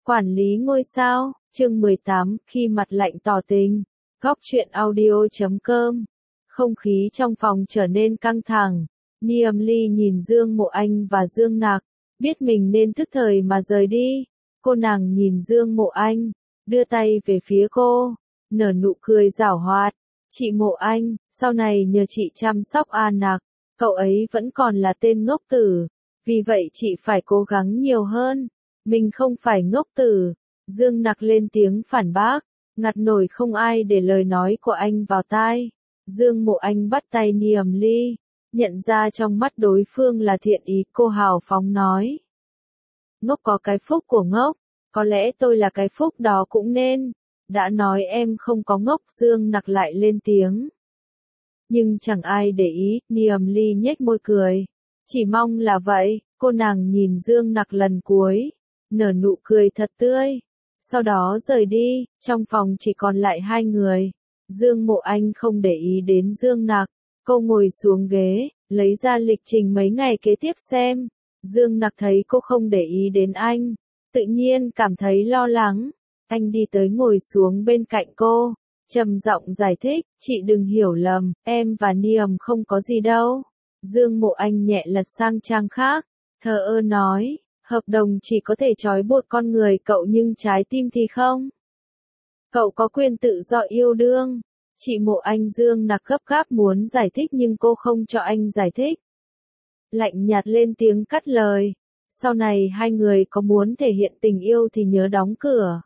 Quản lý ngôi sao, chương 18, khi mặt lạnh tỏ tình. Góc truyện audio.com. Không khí trong phòng trở nên căng thẳng. Niệm Ly nhìn Dương Mộ Anh và Dương Nặc, biết mình nên thức thời mà rời đi. Cô nàng nhìn Dương Mộ Anh, đưa tay về phía cô, nở nụ cười giảo hoạt. Chị Mộ Anh, sau này nhờ chị chăm sóc A Nặc, cậu ấy vẫn còn là tên ngốc tử, vì vậy chị phải cố gắng nhiều hơn. Mình không phải ngốc tử. Dương Nặc lên tiếng phản bác, ngặt nổi không ai để lời nói của anh vào tai. Dương Mộ Anh bắt tay Niệm Ly, nhận ra trong mắt đối phương là thiện ý, cô hào phóng nói. Ngốc có cái phúc của ngốc, có lẽ tôi là cái phúc đó cũng nên. Đã nói em không có ngốc, Dương Nặc lại lên tiếng. Nhưng chẳng ai để ý, Niệm Ly nhếch môi cười. Chỉ mong là vậy. Cô nàng nhìn Dương Nặc lần cuối, nở nụ cười thật tươi. Sau đó rời đi, trong phòng chỉ còn lại hai người. Dương Mộ Anh không để ý đến Dương Nặc, cô ngồi xuống ghế, lấy ra lịch trình mấy ngày kế tiếp xem. Dương Nặc thấy cô không để ý đến anh, tự nhiên cảm thấy lo lắng. Anh đi tới ngồi xuống bên cạnh cô, trầm giọng giải thích, chị đừng hiểu lầm, em và Niệm không có gì đâu. Dương Mộ Anh nhẹ lật sang trang khác, thờ ơ nói, hợp đồng chỉ có thể trói buộc con người cậu nhưng trái tim thì không. Cậu có quyền tự do yêu đương. Chị Mộ Anh. Dương Nặc gấp gáp muốn giải thích nhưng cô không cho anh giải thích. Lạnh nhạt lên tiếng cắt lời. Sau này hai người có muốn thể hiện tình yêu thì nhớ đóng cửa.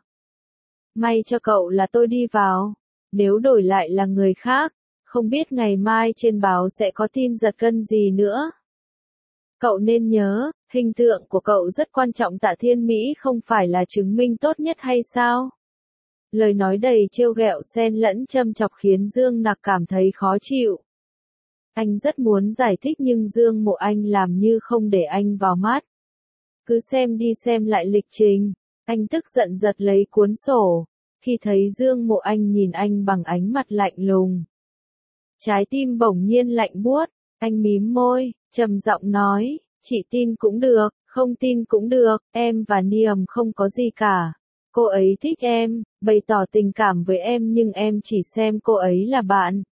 May cho cậu là tôi đi vào. Nếu đổi lại là người khác, không biết ngày mai trên báo sẽ có tin giật gân gì nữa. Cậu nên nhớ, hình tượng của cậu rất quan trọng, Tạ Thiên Mỹ không phải là chứng minh tốt nhất hay sao? Lời nói đầy trêu ghẹo xen lẫn châm chọc khiến Dương Nặc cảm thấy khó chịu. Anh rất muốn giải thích nhưng Dương Mộ Anh làm như không để anh vào mắt. Cứ xem đi xem lại lịch trình. Anh tức giận giật lấy cuốn sổ. Khi thấy Dương Mộ Anh nhìn anh bằng ánh mặt lạnh lùng, trái tim bỗng nhiên lạnh buốt. Anh mím môi, trầm giọng nói, chị tin cũng được, không tin cũng được, em và Niệm không có gì cả. Cô ấy thích em, bày tỏ tình cảm với em nhưng em chỉ xem cô ấy là bạn.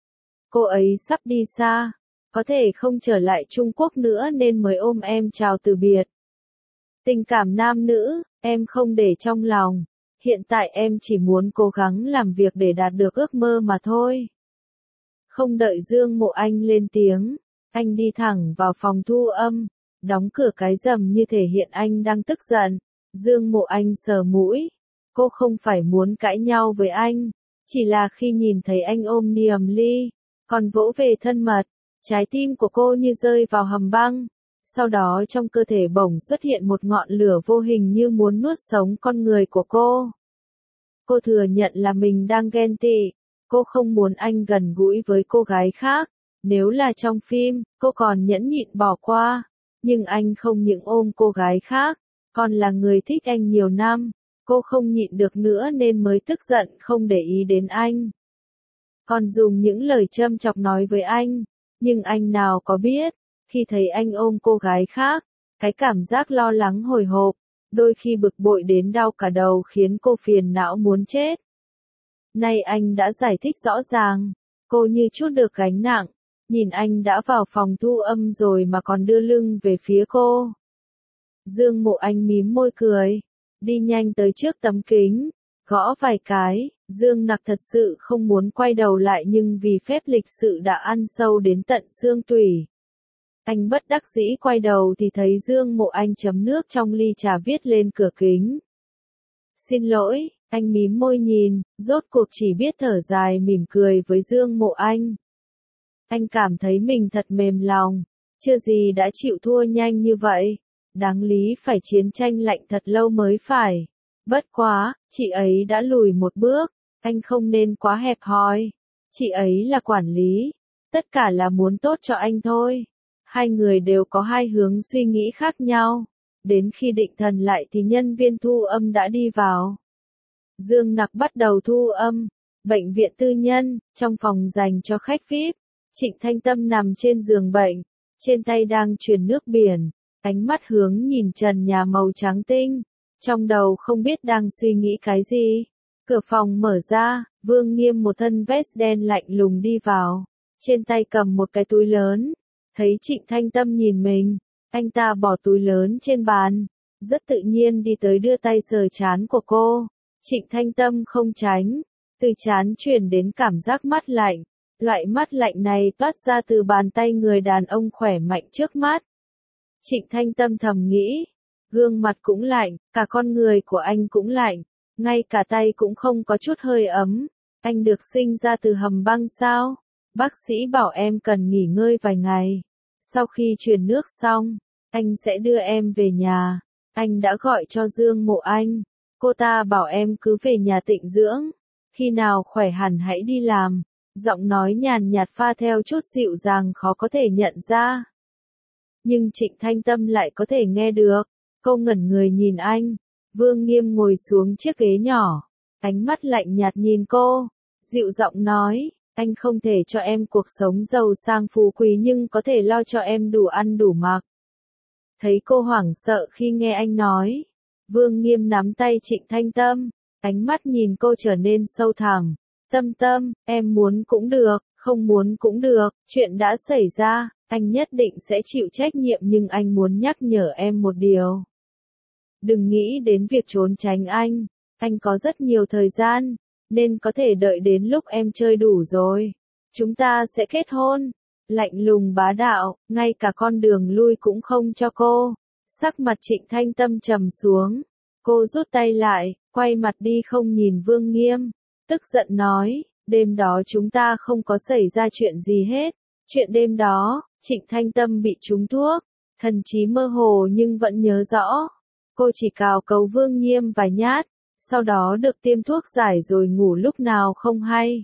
Cô ấy sắp đi xa, có thể không trở lại Trung Quốc nữa nên mới ôm em chào từ biệt. Tình cảm nam nữ, em không để trong lòng. Hiện tại em chỉ muốn cố gắng làm việc để đạt được ước mơ mà thôi. Không đợi Dương Mộ Anh lên tiếng, anh đi thẳng vào phòng thu âm, đóng cửa cái rầm như thể hiện anh đang tức giận. Dương Mộ Anh sờ mũi, cô không phải muốn cãi nhau với anh, chỉ là khi nhìn thấy anh ôm Niệm Ly, còn vỗ về thân mật, trái tim của cô như rơi vào hầm băng. Sau đó trong cơ thể bỗng xuất hiện một ngọn lửa vô hình như muốn nuốt sống con người của cô. Cô thừa nhận là mình đang ghen tị. Cô không muốn anh gần gũi với cô gái khác. Nếu là trong phim, cô còn nhẫn nhịn bỏ qua. Nhưng anh không những ôm cô gái khác, còn là người thích anh nhiều năm. Cô không nhịn được nữa nên mới tức giận không để ý đến anh. Còn dùng những lời châm chọc nói với anh. Nhưng anh nào có biết, khi thấy anh ôm cô gái khác, cái cảm giác lo lắng hồi hộp, đôi khi bực bội đến đau cả đầu khiến cô phiền não muốn chết. Nay anh đã giải thích rõ ràng, cô như trút được gánh nặng, nhìn anh đã vào phòng thu âm rồi mà còn đưa lưng về phía cô. Dương Mộ Anh mím môi cười, đi nhanh tới trước tấm kính, gõ vài cái. Dương Nặc thật sự không muốn quay đầu lại nhưng vì phép lịch sự đã ăn sâu đến tận xương tủy. Anh bất đắc dĩ quay đầu thì thấy Dương Mộ Anh chấm nước trong ly trà viết lên cửa kính. Xin lỗi, anh mím môi nhìn, rốt cuộc chỉ biết thở dài mỉm cười với Dương Mộ Anh. Anh cảm thấy mình thật mềm lòng, chưa gì đã chịu thua nhanh như vậy. Đáng lý phải chiến tranh lạnh thật lâu mới phải. Bất quá, chị ấy đã lùi một bước, anh không nên quá hẹp hòi. Chị ấy là quản lý, tất cả là muốn tốt cho anh thôi. Hai người đều có hai hướng suy nghĩ khác nhau. Đến khi định thần lại thì nhân viên thu âm đã đi vào. Dương Nặc bắt đầu thu âm. Bệnh viện tư nhân, trong phòng dành cho khách VIP. Trịnh Thanh Tâm nằm trên giường bệnh, trên tay đang truyền nước biển, ánh mắt hướng nhìn trần nhà màu trắng tinh. trong đầu không biết đang suy nghĩ cái gì. Cửa phòng mở ra, Vương Nghiêm một thân vest đen lạnh lùng đi vào, trên tay cầm một cái túi lớn. Thấy Trịnh Thanh Tâm nhìn mình, anh ta bỏ túi lớn trên bàn, rất tự nhiên đi tới đưa tay sờ trán của cô. Trịnh Thanh Tâm không tránh, từ trán truyền đến cảm giác mát lạnh. Loại mát lạnh này toát ra từ bàn tay người đàn ông khỏe mạnh trước mắt. Trịnh Thanh Tâm thầm nghĩ, gương mặt cũng lạnh, cả con người của anh cũng lạnh, ngay cả tay cũng không có chút hơi ấm. Anh được sinh ra từ hầm băng sao? Bác sĩ bảo em cần nghỉ ngơi vài ngày. Sau khi truyền nước xong, anh sẽ đưa em về nhà. Anh đã gọi cho Dương Mộ Anh. Cô ta bảo em cứ về nhà tịnh dưỡng. Khi nào khỏe hẳn hãy đi làm. Giọng nói nhàn nhạt pha theo chút dịu dàng khó có thể nhận ra. Nhưng Trịnh Thanh Tâm lại có thể nghe được. Cô ngẩn người nhìn anh. Vương Nghiêm ngồi xuống chiếc ghế nhỏ. Ánh mắt lạnh nhạt nhìn cô. Dịu giọng nói, anh không thể cho em cuộc sống giàu sang phú quý nhưng có thể lo cho em đủ ăn đủ mặc. Thấy cô hoảng sợ khi nghe anh nói. Vương Nghiêm nắm tay Trịnh Thanh Tâm. Ánh mắt nhìn cô trở nên sâu thẳm. Tâm Tâm, em muốn cũng được, không muốn cũng được, chuyện đã xảy ra, anh nhất định sẽ chịu trách nhiệm nhưng anh muốn nhắc nhở em một điều. Đừng nghĩ đến việc trốn tránh anh có rất nhiều thời gian, nên có thể đợi đến lúc em chơi đủ rồi. Chúng ta sẽ kết hôn. Lạnh lùng bá đạo, ngay cả con đường lui cũng không cho cô. Sắc mặt Trịnh Thanh Tâm trầm xuống. Cô rút tay lại, quay mặt đi không nhìn Vương Nghiêm. Tức giận nói, đêm đó chúng ta không có xảy ra chuyện gì hết. Chuyện đêm đó, Trịnh Thanh Tâm bị trúng thuốc, thần trí mơ hồ nhưng vẫn nhớ rõ. Cô chỉ cào cấu Vương Nghiêm vài nhát, sau đó được tiêm thuốc giải rồi ngủ lúc nào không hay.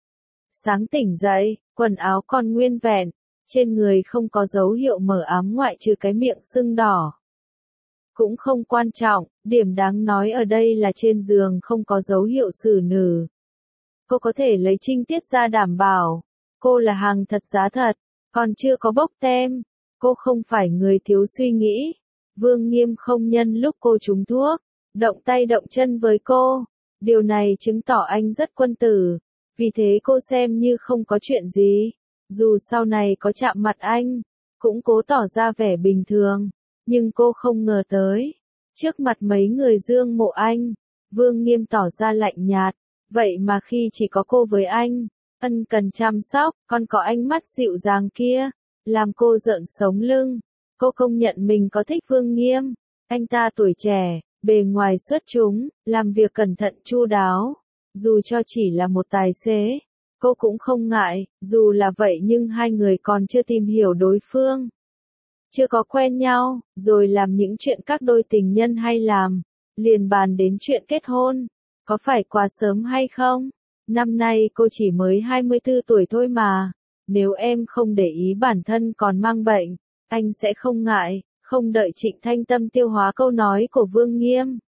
Sáng tỉnh dậy, quần áo còn nguyên vẹn, trên người không có dấu hiệu mở ám ngoại trừ cái miệng sưng đỏ. Cũng không quan trọng, điểm đáng nói ở đây là trên giường không có dấu hiệu xử nữ. Cô có thể lấy trinh tiết ra đảm bảo. Cô là hàng thật giá thật, còn chưa có bốc tem. Cô không phải người thiếu suy nghĩ. Vương Nghiêm không nhân lúc cô trúng thuốc, động tay động chân với cô. Điều này chứng tỏ anh rất quân tử. Vì thế cô xem như không có chuyện gì. Dù sau này có chạm mặt anh, cũng cố tỏ ra vẻ bình thường. Nhưng cô không ngờ tới. Trước mặt mấy người Dương Mộ Anh, Vương Nghiêm tỏ ra lạnh nhạt. Vậy mà khi chỉ có cô với anh, ân cần chăm sóc, còn có ánh mắt dịu dàng kia, làm cô rợn sống lưng. Cô công nhận mình có thích Vương Nghiêm. Anh ta tuổi trẻ, bề ngoài xuất chúng, làm việc cẩn thận chu đáo. Dù cho chỉ là một tài xế, cô cũng không ngại. Dù là vậy nhưng hai người còn chưa tìm hiểu đối phương. Chưa có quen nhau, rồi làm những chuyện các đôi tình nhân hay làm. Liền bàn đến chuyện kết hôn. Có phải quá sớm hay không? Năm nay cô chỉ mới 24 tuổi thôi mà. Nếu em không để ý bản thân còn mang bệnh, anh sẽ không ngại. Không đợi Trịnh Thanh Tâm tiêu hóa câu nói của Vương Nghiêm.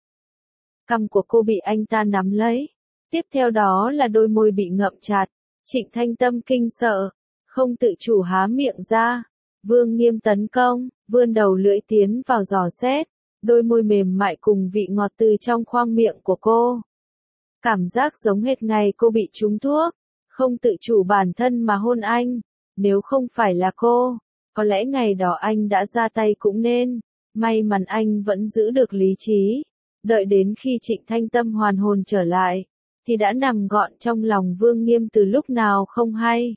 Cằm của cô bị anh ta nắm lấy. Tiếp theo đó là đôi môi bị ngậm chặt. Trịnh Thanh Tâm kinh sợ, không tự chủ há miệng ra. Vương Nghiêm tấn công, vươn đầu lưỡi tiến vào dò xét. Đôi môi mềm mại cùng vị ngọt từ trong khoang miệng của cô. Cảm giác giống hệt ngày cô bị trúng thuốc, không tự chủ bản thân mà hôn anh. Nếu không phải là cô, có lẽ ngày đó anh đã ra tay cũng nên. May mắn anh vẫn giữ được lý trí. Đợi đến khi Trịnh Thanh Tâm hoàn hồn trở lại, thì đã nằm gọn trong lòng Vương Nghiêm từ lúc nào không hay.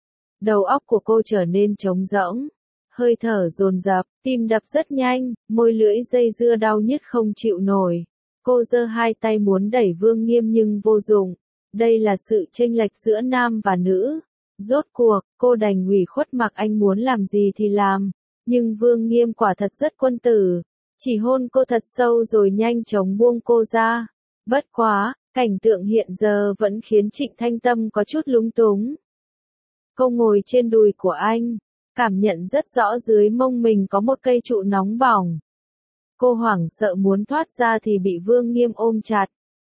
Đầu óc của cô trở nên trống rỗng, hơi thở dồn dập, tim đập rất nhanh, môi lưỡi dây dưa đau nhức không chịu nổi. Cô giơ hai tay muốn đẩy Vương Nghiêm nhưng vô dụng. Đây là sự chênh lệch giữa nam và nữ. Rốt cuộc, cô đành ủy khuất mặc anh muốn làm gì thì làm. Nhưng Vương Nghiêm quả thật rất quân tử. Chỉ hôn cô thật sâu rồi nhanh chóng buông cô ra. Bất quá, cảnh tượng hiện giờ vẫn khiến Trịnh Thanh Tâm có chút lúng túng. Cô ngồi trên đùi của anh, cảm nhận rất rõ dưới mông mình có một cây trụ nóng bỏng. Cô hoảng sợ muốn thoát ra thì bị Vương Nghiêm ôm chặt.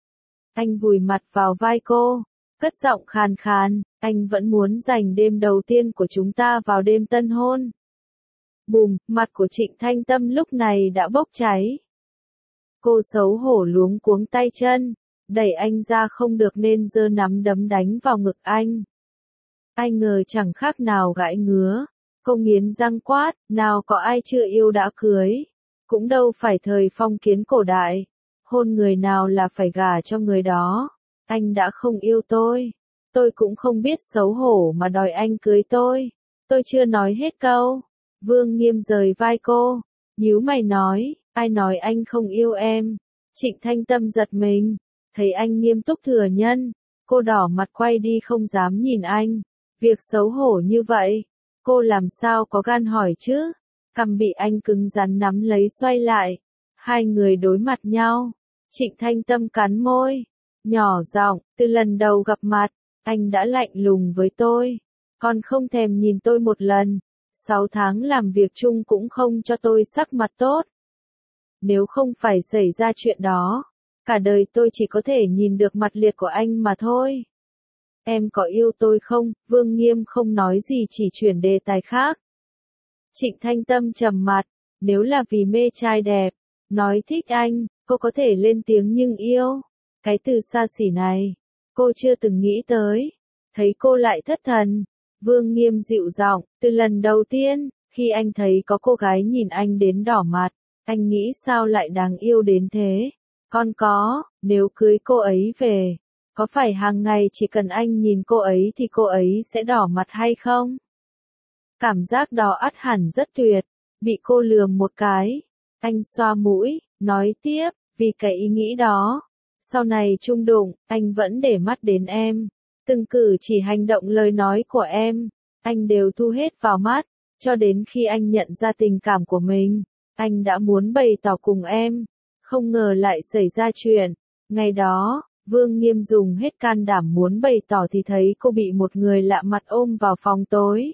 Anh vùi mặt vào vai cô, cất giọng khàn khàn, anh vẫn muốn dành đêm đầu tiên của chúng ta vào đêm tân hôn. Bùm, mặt của Trịnh Thanh Tâm lúc này đã bốc cháy. Cô xấu hổ luống cuống tay chân, đẩy anh ra không được nên giơ nắm đấm đánh vào ngực anh. Anh ngờ chẳng khác nào gãi ngứa. Cô nghiến răng quát, nào có ai chưa yêu đã cưới. Cũng đâu phải thời phong kiến cổ đại. Hôn người nào là phải gả cho người đó. Anh đã không yêu tôi. Tôi cũng không biết xấu hổ mà đòi anh cưới tôi. Tôi chưa nói hết câu. Vương Nghiêm rời vai cô. Nhíu mày nói, ai nói anh không yêu em. Trịnh Thanh Tâm giật mình. Thấy anh nghiêm túc thừa nhận. Cô đỏ mặt quay đi không dám nhìn anh. Việc xấu hổ như vậy. Cô làm sao có gan hỏi chứ? Cằm bị anh cứng rắn nắm lấy xoay lại. Hai người đối mặt nhau. Trịnh Thanh Tâm cắn môi. Nhỏ giọng, từ lần đầu gặp mặt, anh đã lạnh lùng với tôi. Còn không thèm nhìn tôi một lần. 6 tháng làm việc chung cũng không cho tôi sắc mặt tốt. Nếu không phải xảy ra chuyện đó, cả đời tôi chỉ có thể nhìn được mặt liệt của anh mà thôi. Em có yêu tôi không? Vương Nghiêm không nói gì chỉ chuyển đề tài khác. Trịnh Thanh Tâm trầm mặt, nếu là vì mê trai đẹp, nói thích anh, cô có thể lên tiếng nhưng yêu. Cái từ xa xỉ này, cô chưa từng nghĩ tới. Thấy cô lại thất thần, Vương Nghiêm dịu giọng, từ lần đầu tiên, khi anh thấy có cô gái nhìn anh đến đỏ mặt, anh nghĩ sao lại đáng yêu đến thế. Còn nếu cưới cô ấy về, có phải hàng ngày chỉ cần anh nhìn cô ấy thì cô ấy sẽ đỏ mặt hay không? Cảm giác đó ắt hẳn rất tuyệt, bị cô lườm một cái. Anh xoa mũi, nói tiếp, vì cái ý nghĩ đó. Sau này chung đụng, anh vẫn để mắt đến em. Từng cử chỉ hành động lời nói của em, anh đều thu hết vào mắt. Cho đến khi anh nhận ra tình cảm của mình, anh đã muốn bày tỏ cùng em. Không ngờ lại xảy ra chuyện. Ngày đó, Vương Nghiêm dùng hết can đảm muốn bày tỏ thì thấy cô bị một người lạ mặt ôm vào phòng tối.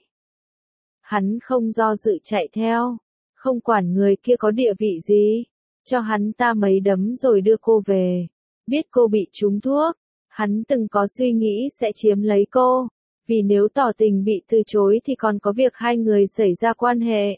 Hắn không do dự chạy theo, không quản người kia có địa vị gì, cho hắn ta mấy đấm rồi đưa cô về. Biết cô bị trúng thuốc, hắn từng có suy nghĩ sẽ chiếm lấy cô, vì nếu tỏ tình bị từ chối thì còn có việc hai người xảy ra quan hệ.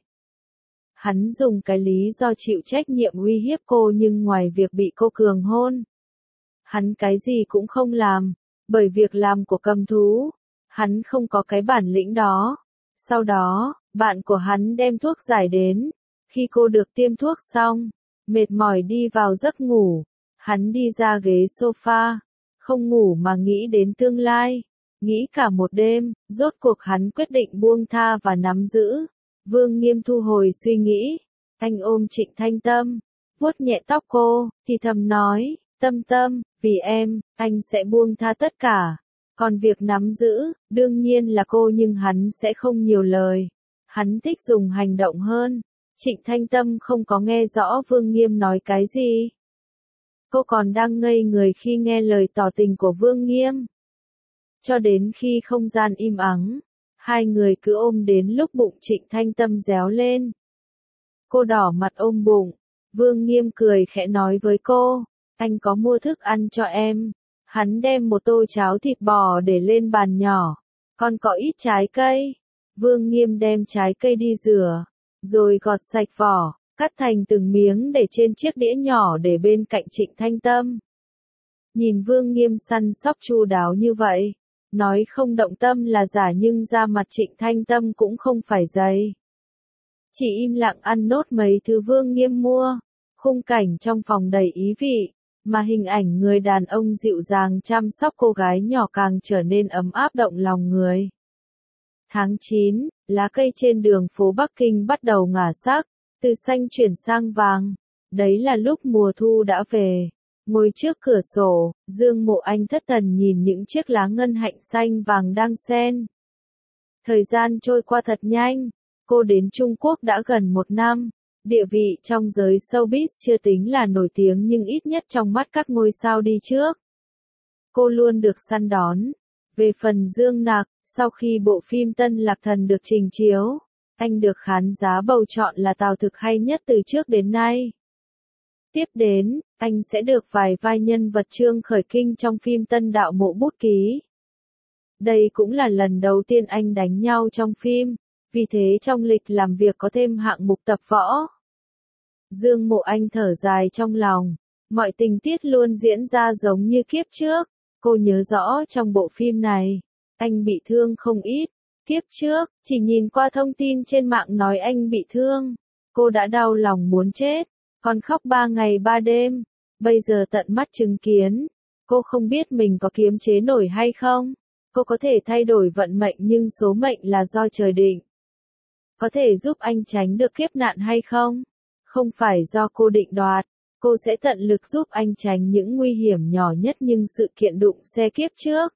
Hắn dùng cái lý do chịu trách nhiệm uy hiếp cô nhưng ngoài việc bị cô cường hôn, hắn cái gì cũng không làm, bởi việc làm của cầm thú, hắn không có cái bản lĩnh đó. Sau đó, bạn của hắn đem thuốc giải đến, khi cô được tiêm thuốc xong, mệt mỏi đi vào giấc ngủ, hắn đi ra ghế sofa, không ngủ mà nghĩ đến tương lai, nghĩ cả một đêm, rốt cuộc hắn quyết định buông tha và nắm giữ. Vương Nghiêm thu hồi suy nghĩ, anh ôm Trịnh Thanh Tâm, vuốt nhẹ tóc cô, thì thầm nói, Tâm Tâm, vì em, anh sẽ buông tha tất cả. Còn việc nắm giữ, đương nhiên là cô nhưng hắn sẽ không nhiều lời. Hắn thích dùng hành động hơn. Trịnh Thanh Tâm không có nghe rõ Vương Nghiêm nói cái gì. Cô còn đang ngây người khi nghe lời tỏ tình của Vương Nghiêm. Cho đến khi không gian im ắng, hai người cứ ôm đến lúc bụng Trịnh Thanh Tâm réo lên. Cô đỏ mặt ôm bụng. Vương Nghiêm cười khẽ nói với cô, anh có mua thức ăn cho em. Hắn đem một tô cháo thịt bò để lên bàn nhỏ. Còn có ít trái cây. Vương Nghiêm đem trái cây đi rửa, rồi gọt sạch vỏ, cắt thành từng miếng để trên chiếc đĩa nhỏ để bên cạnh Trịnh Thanh Tâm. Nhìn Vương Nghiêm săn sóc chu đáo như vậy, nói không động tâm là giả nhưng da mặt Trịnh Thanh Tâm cũng không phải dày. Chỉ im lặng ăn nốt mấy thứ Vương Nghiêm mua. Khung cảnh trong phòng đầy ý vị, mà hình ảnh người đàn ông dịu dàng chăm sóc cô gái nhỏ càng trở nên ấm áp động lòng người. Tháng 9, lá cây trên đường phố Bắc Kinh bắt đầu ngả sắc, từ xanh chuyển sang vàng. Đấy là lúc mùa thu đã về. Ngồi trước cửa sổ, Dương Mộ Anh thất thần nhìn những chiếc lá ngân hạnh xanh vàng đang xen. Thời gian trôi qua thật nhanh. Cô đến Trung Quốc đã gần 1 năm. Địa vị trong giới showbiz chưa tính là nổi tiếng nhưng ít nhất trong mắt các ngôi sao đi trước. Cô luôn được săn đón. Về phần Dương Nạc, sau khi bộ phim Tân Lạc Thần được trình chiếu, anh được khán giả bầu chọn là tào thực hay nhất từ trước đến nay. Tiếp đến, anh sẽ được vài vai nhân vật Trương Khởi Kinh trong phim Tân Đạo Mộ Bút Ký. Đây cũng là lần đầu tiên anh đánh nhau trong phim, vì thế trong lịch làm việc có thêm hạng mục tập võ. Dương Mộ Anh thở dài trong lòng, Mọi tình tiết luôn diễn ra giống như kiếp trước. Cô nhớ rõ trong bộ phim này, anh bị thương không ít. Kiếp trước, chỉ nhìn qua thông tin trên mạng nói anh bị thương, cô đã đau lòng muốn chết, còn khóc 3 ngày 3 đêm. Bây giờ tận mắt chứng kiến, cô không biết mình có kiềm chế nổi hay không. Cô có thể thay đổi vận mệnh nhưng số mệnh là do trời định. Có thể giúp anh tránh được kiếp nạn hay không? Không phải do cô định đoạt. Cô sẽ tận lực giúp anh tránh những nguy hiểm nhỏ nhất nhưng sự kiện đụng xe kiếp trước.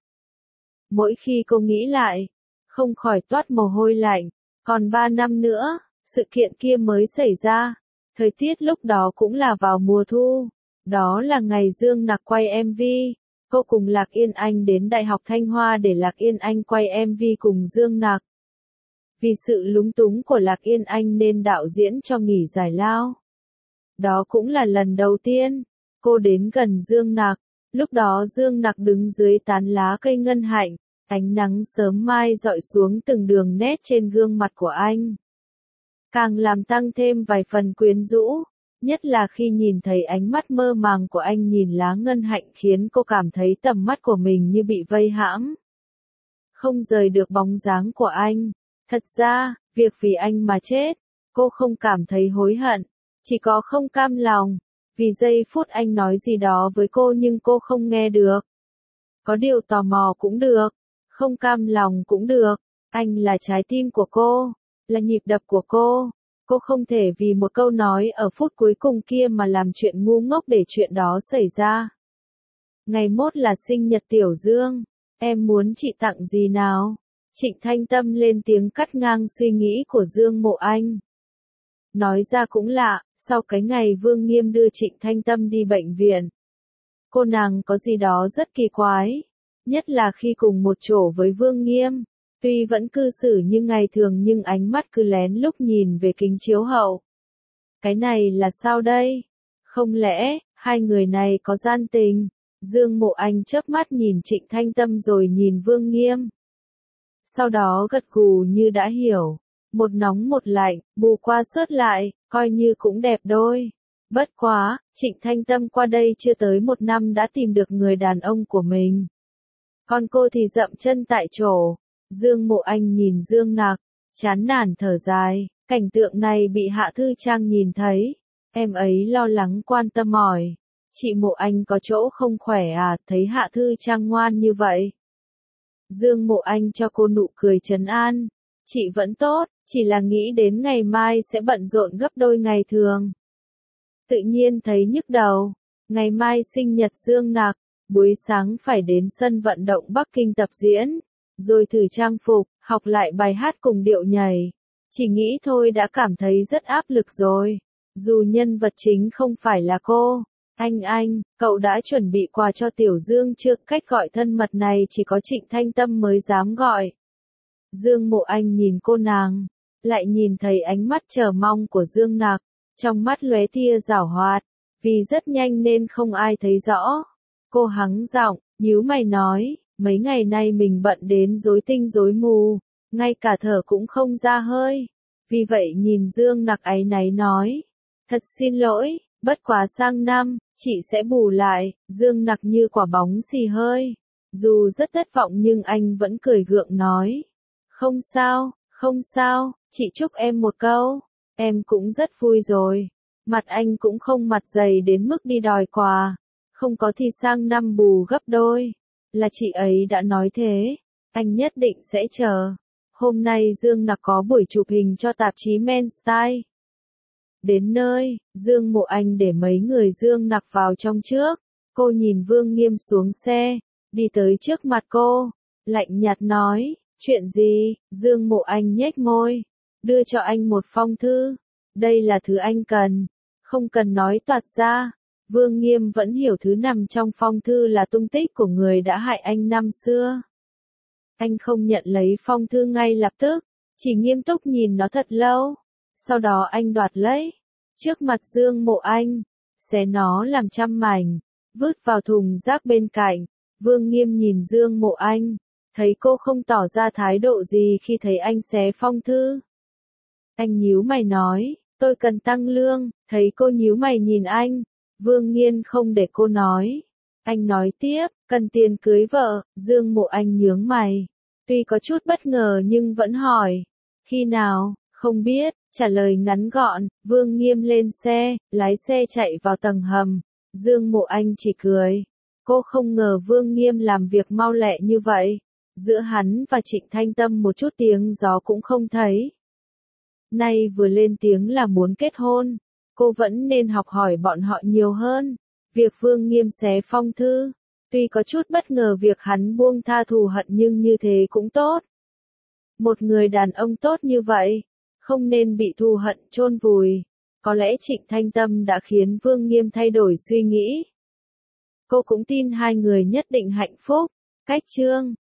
Mỗi khi cô nghĩ lại, không khỏi toát mồ hôi lạnh. Còn 3 năm nữa, sự kiện kia mới xảy ra. Thời tiết lúc đó cũng là vào mùa thu. Đó là ngày Dương Nặc quay MV. Cô cùng Lạc Yên Anh đến Đại học Thanh Hoa để Lạc Yên Anh quay MV cùng Dương Nặc. Vì sự lúng túng của Lạc Yên Anh nên đạo diễn cho nghỉ giải lao. Đó cũng là lần đầu tiên cô đến gần Dương Nặc. Lúc đó Dương Nặc đứng dưới tán lá cây ngân hạnh, ánh nắng sớm mai dọi xuống từng đường nét trên gương mặt của anh. Càng làm tăng thêm vài phần quyến rũ, nhất là khi nhìn thấy ánh mắt mơ màng của anh nhìn lá ngân hạnh khiến cô cảm thấy tầm mắt của mình như bị vây hãm. Không rời được bóng dáng của anh. Thật ra, việc vì anh mà chết, cô không cảm thấy hối hận, chỉ có không cam lòng, vì giây phút anh nói gì đó với cô nhưng cô không nghe được. Có điều tò mò cũng được, không cam lòng cũng được, anh là trái tim của cô, là nhịp đập của cô không thể vì một câu nói ở phút cuối cùng kia mà làm chuyện ngu ngốc để chuyện đó xảy ra. Ngày mốt là sinh nhật Tiểu Dương, em muốn chị tặng gì nào? Trịnh Thanh Tâm lên tiếng cắt ngang suy nghĩ của Dương Mộ Anh. Nói ra cũng lạ, sau cái ngày Vương Nghiêm đưa Trịnh Thanh Tâm đi bệnh viện, cô nàng có gì đó rất kỳ quái, nhất là khi cùng một chỗ với Vương Nghiêm. Tuy vẫn cư xử như ngày thường nhưng ánh mắt cứ lén lúc nhìn về kính chiếu hậu. Cái này là sao đây? Không lẽ, hai người này có gian tình? Dương Mộ Anh chớp mắt nhìn Trịnh Thanh Tâm rồi nhìn Vương Nghiêm. Sau đó gật gù như đã hiểu. Một nóng một lạnh, bù qua sớt lại, coi như cũng đẹp đôi. Bất quá, Trịnh Thanh Tâm qua đây chưa tới 1 năm đã tìm được người đàn ông của mình. Còn cô thì dậm chân tại chỗ. Dương Mộ Anh nhìn Dương Nặc, chán nản thở dài, cảnh tượng này bị Hạ Thư Trang nhìn thấy. Em ấy lo lắng quan tâm hỏi. Chị Mộ Anh có chỗ không khỏe à, thấy Hạ Thư Trang ngoan như vậy. Dương Mộ Anh cho cô nụ cười trấn an. Chị vẫn tốt, chỉ là nghĩ đến ngày mai sẽ bận rộn gấp đôi ngày thường. Tự nhiên thấy nhức đầu. Ngày mai sinh nhật Dương Nặc, buổi sáng phải đến sân vận động Bắc Kinh tập diễn, rồi thử trang phục, học lại bài hát cùng điệu nhảy. Chỉ nghĩ thôi đã cảm thấy rất áp lực rồi. Dù nhân vật chính không phải là cô. Anh, cậu đã chuẩn bị quà cho Tiểu Dương chưa? Cách gọi thân mật này chỉ có Trịnh Thanh Tâm mới dám gọi. Dương Mộ Anh nhìn cô nàng, lại nhìn thấy ánh mắt chờ mong của Dương Nặc, trong mắt lóe tia giảo hoạt, vì rất nhanh nên không ai thấy rõ. Cô hắng giọng, nhíu mày nói, mấy ngày nay mình bận đến rối tinh rối mù, ngay cả thở cũng không ra hơi. Vì vậy nhìn Dương Nặc áy náy nói, thật xin lỗi, bất quá sang năm, chị sẽ bù lại. Dương Nặc như quả bóng xì hơi, dù rất thất vọng nhưng anh vẫn cười gượng nói, không sao, chị chúc em một câu, em cũng rất vui rồi. Mặt anh cũng không mặt dày đến mức đi đòi quà, không có thì sang năm bù gấp đôi, là chị ấy đã nói thế, anh nhất định sẽ chờ. Hôm nay Dương Nặc có buổi chụp hình cho tạp chí Men Style. Đến nơi, Dương Mộ Anh để mấy người Dương Nặc vào trong trước, cô nhìn Vương Nghiêm xuống xe, đi tới trước mặt cô, lạnh nhạt nói, chuyện gì? Dương Mộ Anh nhếch môi, đưa cho anh một phong thư, đây là thứ anh cần, không cần nói toạc ra. Vương Nghiêm vẫn hiểu thứ nằm trong phong thư là tung tích của người đã hại anh năm xưa. Anh không nhận lấy phong thư ngay lập tức, chỉ nghiêm túc nhìn nó thật lâu. Sau đó anh đoạt lấy, trước mặt Dương Mộ Anh, xé nó làm trăm mảnh, vứt vào thùng rác bên cạnh. Vương Nghiêm nhìn Dương Mộ Anh, thấy cô không tỏ ra thái độ gì khi thấy anh xé phong thư. Anh nhíu mày nói, tôi cần tăng lương, thấy cô nhíu mày nhìn anh, Vương Nghiên không để cô nói. Anh nói tiếp, cần tiền cưới vợ, Dương Mộ Anh nhướng mày. Tuy có chút bất ngờ nhưng vẫn hỏi. Khi nào, không biết, trả lời ngắn gọn, Vương Nghiêm lên xe, lái xe chạy vào tầng hầm. Dương Mộ Anh chỉ cười. Cô không ngờ Vương Nghiêm làm việc mau lẹ như vậy. Giữa hắn và Trịnh Thanh Tâm một chút tiếng gió cũng không thấy. Nay vừa lên tiếng là muốn kết hôn. Cô vẫn nên học hỏi bọn họ nhiều hơn. Việc Vương Nghiêm xé phong thư. Tuy có chút bất ngờ việc hắn buông tha thù hận nhưng như thế cũng tốt. Một người đàn ông tốt như vậy, không nên bị thù hận chôn vùi. Có lẽ Trịnh Thanh Tâm đã khiến Vương Nghiêm thay đổi suy nghĩ. Cô cũng tin hai người nhất định hạnh phúc. Cách chương